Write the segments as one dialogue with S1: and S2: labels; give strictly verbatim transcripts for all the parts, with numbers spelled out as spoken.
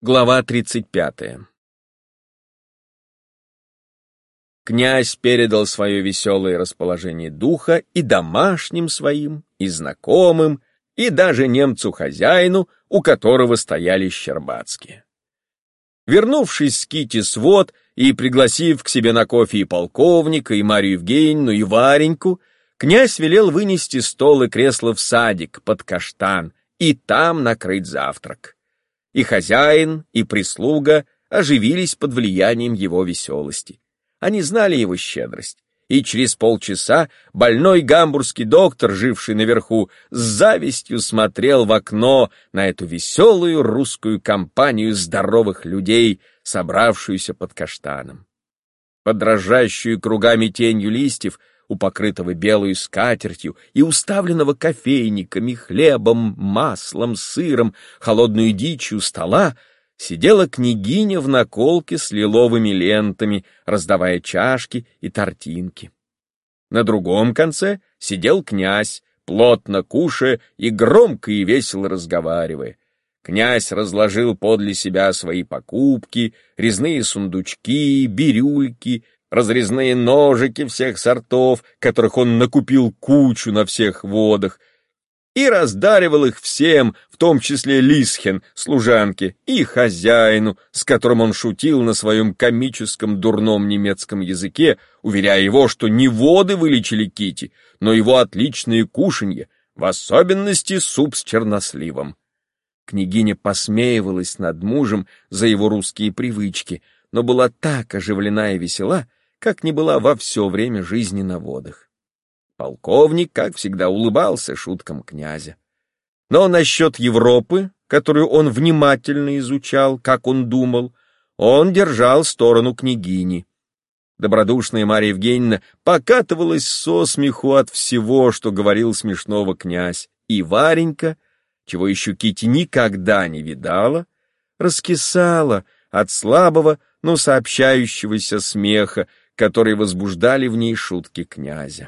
S1: Глава тридцать пятая. Князь передал свое веселое расположение духа и домашним своим, и знакомым, и даже немцу-хозяину, у которого стояли щербацкие. Вернувшись с Кити с вод и пригласив к себе на кофе и полковника, и Марью Евгеньевну, и Вареньку, князь велел вынести стол и кресло в садик под каштан и там накрыть завтрак. И хозяин, и прислуга оживились под влиянием его веселости. Они знали его щедрость, и через полчаса больной гамбургский доктор, живший наверху, с завистью смотрел в окно на эту веселую русскую компанию здоровых людей, собравшуюся под каштаном. Под дрожащую кругами тенью листьев, у покрытого белую скатертью и уставленного кофейниками, хлебом, маслом, сыром, холодную дичью стола, сидела княгиня в наколке с лиловыми лентами, раздавая чашки и тортинки. На другом конце сидел князь, плотно кушая и громко и весело разговаривая. Князь разложил подле себя свои покупки, резные сундучки, бирюльки, разрезные ножики всех сортов, которых он накупил кучу на всех водах, и раздаривал их всем, в том числе Лисхен, служанке, и хозяину, с которым он шутил на своем комическом дурном немецком языке, уверяя его, что не воды вылечили Кити, но его отличные кушанья, в особенности суп с черносливом. Княгиня посмеивалась над мужем за его русские привычки, но была так оживлена и весела, как не была во все время жизни на водах. Полковник, как всегда, улыбался шуткам князя. Но насчет Европы, которую он внимательно изучал, как он думал, он держал сторону княгини. Добродушная Марья Евгеньевна покатывалась со смеху от всего, что говорил смешного князь, и Варенька, чего еще Кити никогда не видала, раскисала от слабого, но сообщающегося смеха, которые возбуждали в ней шутки князя.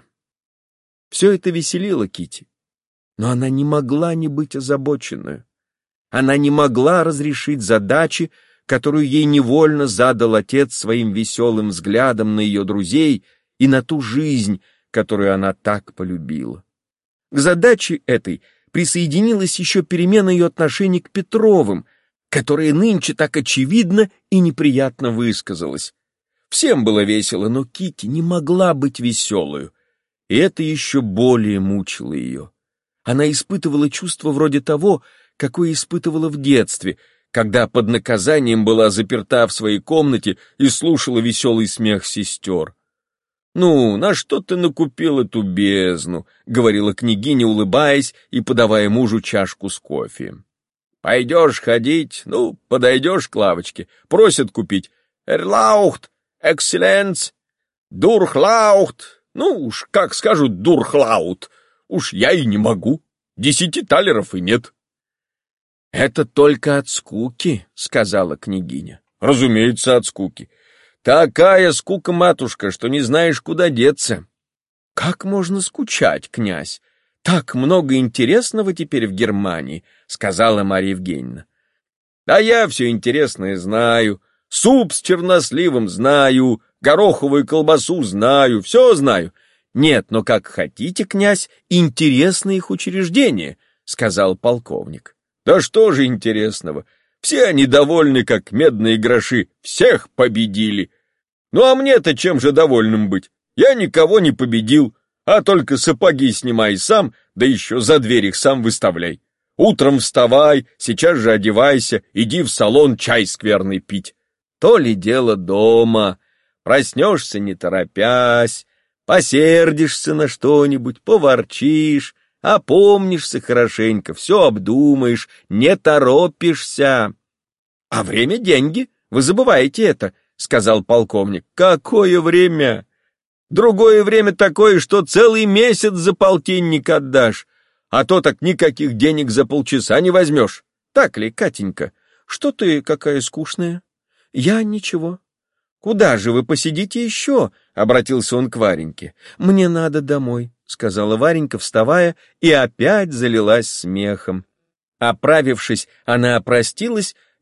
S1: Все это веселило Кити, но она не могла не быть озабоченной. Она не могла разрешить задачи, которую ей невольно задал отец своим веселым взглядом на ее друзей и на ту жизнь, которую она так полюбила. К задаче этой присоединилась еще перемена ее отношений к Петровым, которая нынче так очевидно и неприятно высказалась. Всем было весело, но Кити не могла быть веселою, и это еще более мучило ее. Она испытывала чувство вроде того, какое испытывала в детстве, когда под наказанием была заперта в своей комнате и слушала веселый смех сестер. «Ну, на что ты накупил эту бездну?» — говорила княгиня, улыбаясь и подавая мужу чашку с кофе. «Пойдешь ходить, ну, подойдешь к лавочке, просят купить. Эрлаухт, экселленц, дурхлаухт, ну уж как скажут дурхлаут, уж я и не могу, десяти талеров и нет». «Это только от скуки», — сказала княгиня. «Разумеется, от скуки. Такая скука, матушка, что не знаешь, куда деться». «Как можно скучать, князь? Так много интересного теперь в Германии», — сказала Марья Евгеньевна. «Да я все интересное знаю. Суп с черносливом знаю, гороховую колбасу знаю, все знаю». «Нет, но как хотите, князь, интересны их учреждения», — сказал полковник. «Да что же интересного? Все они довольны, как медные гроши, всех победили. Ну а мне-то чем же довольным быть? Я никого не победил, а только сапоги снимай сам, да еще за дверь их сам выставляй. Утром вставай, сейчас же одевайся, иди в салон чай скверный пить. То ли дело дома. Проснешься не торопясь, посердишься на что-нибудь, поворчишь, опомнишься хорошенько, все обдумаешь, не торопишься. А время — деньги, вы забываете это», — сказал полковник. «Какое время? Другое время такое, что целый месяц за полтинник отдашь, а то так никаких денег за полчаса не возьмешь. Так ли, Катенька? Что ты какая скучная?» «Я ничего». «Куда же вы посидите еще?» — обратился он к Вареньке. «Мне надо домой», — сказала Варенька, вставая, и опять залилась смехом. Оправившись, она опростилась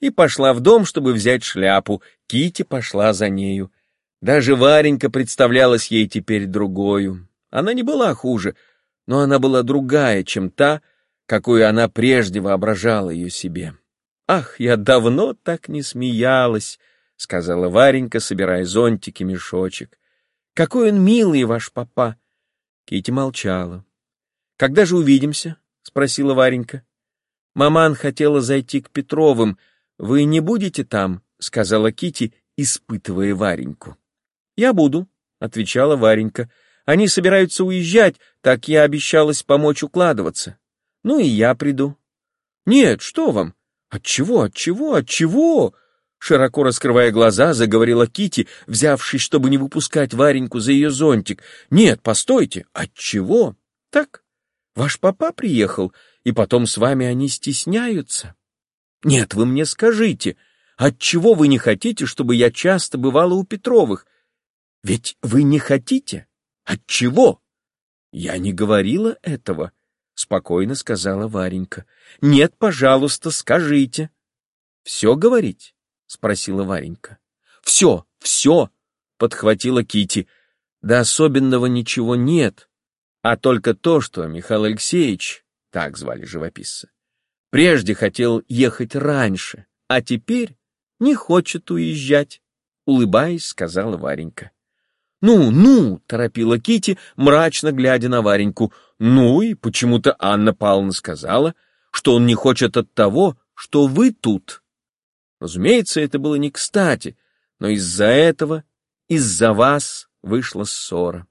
S1: и пошла в дом, чтобы взять шляпу. Кити пошла за нею. Даже Варенька представлялась ей теперь другою. Она не была хуже, но она была другая, чем та, какую она прежде воображала ее себе. «Ах, я давно так не смеялась», — сказала Варенька, собирая зонтик и мешочек. «Какой он милый, ваш папа!» Кити молчала. «Когда же увидимся?» — спросила Варенька. «Маман хотела зайти к Петровым. Вы не будете там?» — сказала Кити, испытывая Вареньку. «Я буду», — отвечала Варенька. «Они собираются уезжать, так я обещалась помочь укладываться. Ну и я приду». «Нет, что вам? Отчего, отчего, отчего?» Широко раскрывая глаза, заговорила Кити, взявшись, чтобы не выпускать Вареньку за ее зонтик. «Нет, постойте, отчего? Так, ваш папа приехал, и потом с вами они стесняются. Нет, вы мне скажите, отчего вы не хотите, чтобы я часто бывала у Петровых? Ведь вы не хотите? Отчего?» «Я не говорила этого», — спокойно сказала Варенька. «Нет, пожалуйста, скажите». «Все говорить?» — спросила Варенька. «Все, все!» — подхватила Кити. «Да особенного ничего нет, а только то, что Михаил Алексеевич, так звали живописца, прежде хотел ехать раньше, а теперь не хочет уезжать», — улыбаясь, сказала Варенька. «Ну, ну!» — торопила Кити, мрачно глядя на Вареньку. «Ну и почему-то Анна Павловна сказала, что он не хочет от того, что вы тут». Разумеется, это было не кстати, но из-за этого, из-за вас вышла ссора.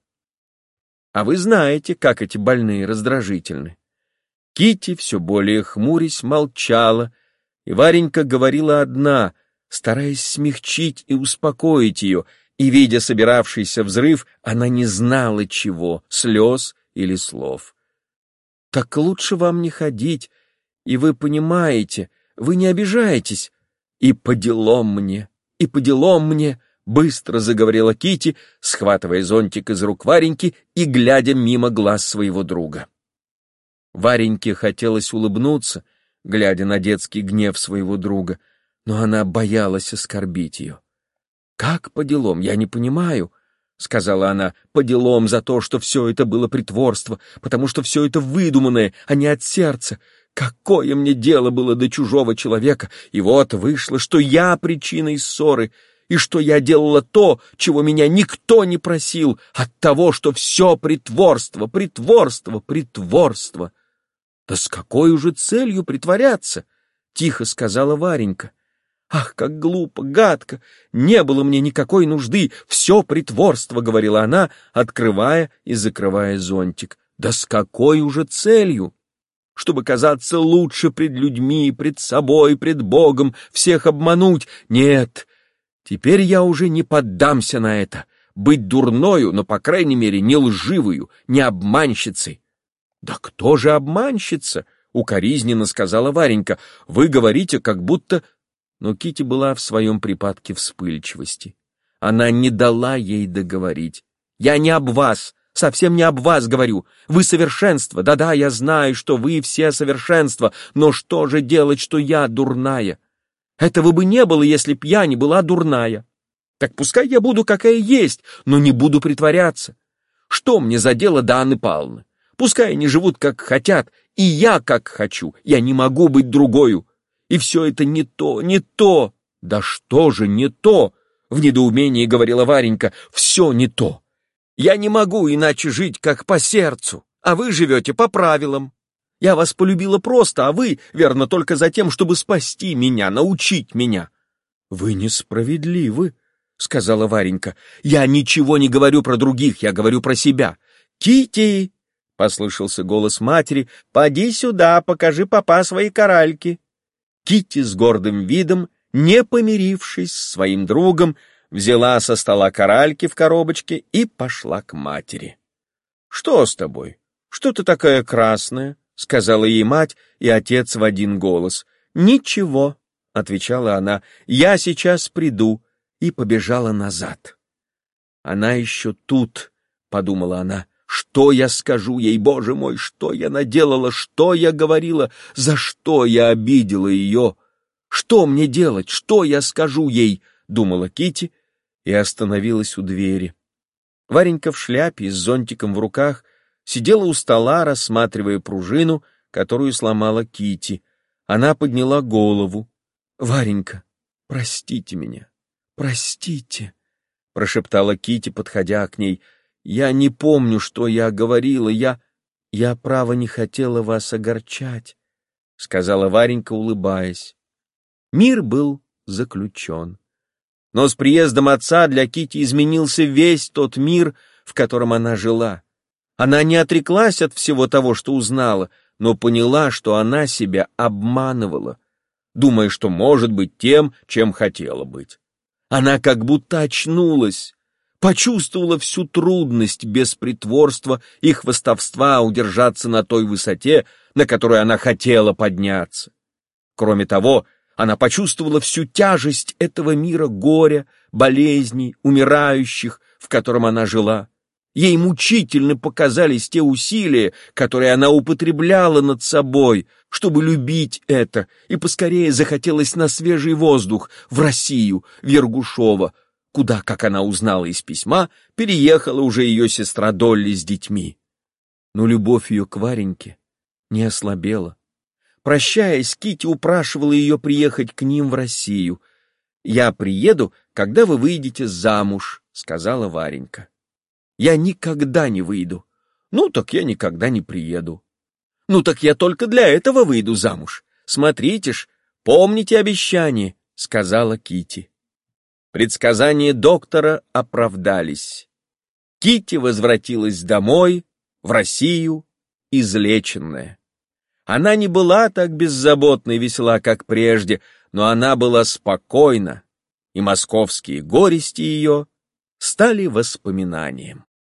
S1: А вы знаете, как эти больные раздражительны. Кити, все более хмурясь, молчала, и Варенька говорила одна, стараясь смягчить и успокоить ее, и, видя собиравшийся взрыв, она не знала чего, слез или слов. «Так лучше вам не ходить, и вы понимаете, вы не обижаетесь. И по делам мне, и по делам мне», — быстро заговорила Кити, схватывая зонтик из рук Вареньки и глядя мимо глаз своего друга. Вареньке хотелось улыбнуться, глядя на детский гнев своего друга, но она боялась оскорбить ее. «Как по делам? Я не понимаю», — сказала она, — «по делам за то, что все это было притворство, потому что все это выдуманное, а не от сердца. Какое мне дело было до чужого человека, и вот вышло, что я причиной ссоры, и что я делала то, чего меня никто не просил, от того, что все притворство, притворство, притворство». «Да с какой уже целью притворяться?» — тихо сказала Варенька. «Ах, как глупо, гадко! Не было мне никакой нужды, все притворство», — говорила она, открывая и закрывая зонтик. «Да с какой уже целью? Чтобы казаться лучше пред людьми, пред собой, пред Богом, всех обмануть? Нет, теперь я уже не поддамся на это. Быть дурною, но, по крайней мере, не лживою, не обманщицей». «Да кто же обманщица?» — укоризненно сказала Варенька. «Вы говорите, как будто...» Но Кити была в своем припадке вспыльчивости. Она не дала ей договорить. «Я не об вас, совсем не об вас говорю. Вы совершенство, да-да, я знаю, что вы все совершенство, но что же делать, что я дурная? Этого бы не было, если б я не была дурная. Так пускай я буду какая есть, но не буду притворяться. Что мне за дело до Анны Павловны? Пускай они живут как хотят, и я как хочу, я не могу быть другою. И все это не то, не то. Да что же не то? В недоумении говорила Варенька. Все не то. Я не могу иначе жить, как по сердцу, а вы живете по правилам. Я вас полюбила просто, а вы, верно, только за тем, чтобы спасти меня, научить меня. Вы несправедливы, сказала Варенька. Я ничего не говорю про других, я говорю про себя. Кити, послышался голос матери, поди сюда, покажи папа свои коральки. Кити с гордым видом, не помирившись с своим другом, взяла со стола коральки в коробочке и пошла к матери. «Что с тобой? Что ты такая красная?» — сказала ей мать и отец в один голос. «Ничего», — отвечала она, — «я сейчас приду», и побежала назад. «Она еще тут», — подумала она. «Что я скажу ей, Боже мой, что я наделала, что я говорила, за что я обидела ее? Что мне делать? Что я скажу ей? Думала Кити и остановилась у двери. Варенька в шляпе и с зонтиком в руках сидела у стола, рассматривая пружину, которую сломала Кити. Она подняла голову. «Варенька, простите меня, простите», — прошептала Кити, подходя к ней. «Я не помню, что я говорила. Я, я, право, не хотела вас огорчать», — сказала Варенька, улыбаясь. Мир был заключен. Но с приездом отца для Кити изменился весь тот мир, в котором она жила. Она не отреклась от всего того, что узнала, но поняла, что она себя обманывала, думая, что может быть тем, чем хотела быть. Она как будто очнулась, почувствовала всю трудность без притворства и хвастовства удержаться на той высоте, на которой она хотела подняться. Кроме того, она почувствовала всю тяжесть этого мира горя, болезней, умирающих, в котором она жила. Ей мучительно показались те усилия, которые она употребляла над собой, чтобы любить это, и поскорее захотелось на свежий воздух, в Россию, в Ергушово, куда, как она узнала из письма, переехала уже ее сестра Долли с детьми. Но любовь ее к Вареньке не ослабела. Прощаясь, Кити упрашивала ее приехать к ним в Россию. «Я приеду, когда вы выйдете замуж», — сказала Варенька. «Я никогда не выйду». «Ну, так я никогда не приеду». «Ну, так я только для этого выйду замуж. Смотрите ж, помните обещание», — сказала Кити. Предсказания доктора оправдались. Кити возвратилась домой, в Россию, излеченная. Она не была так беззаботна и весела, как прежде, но она была спокойна, и московские горести ее стали воспоминанием.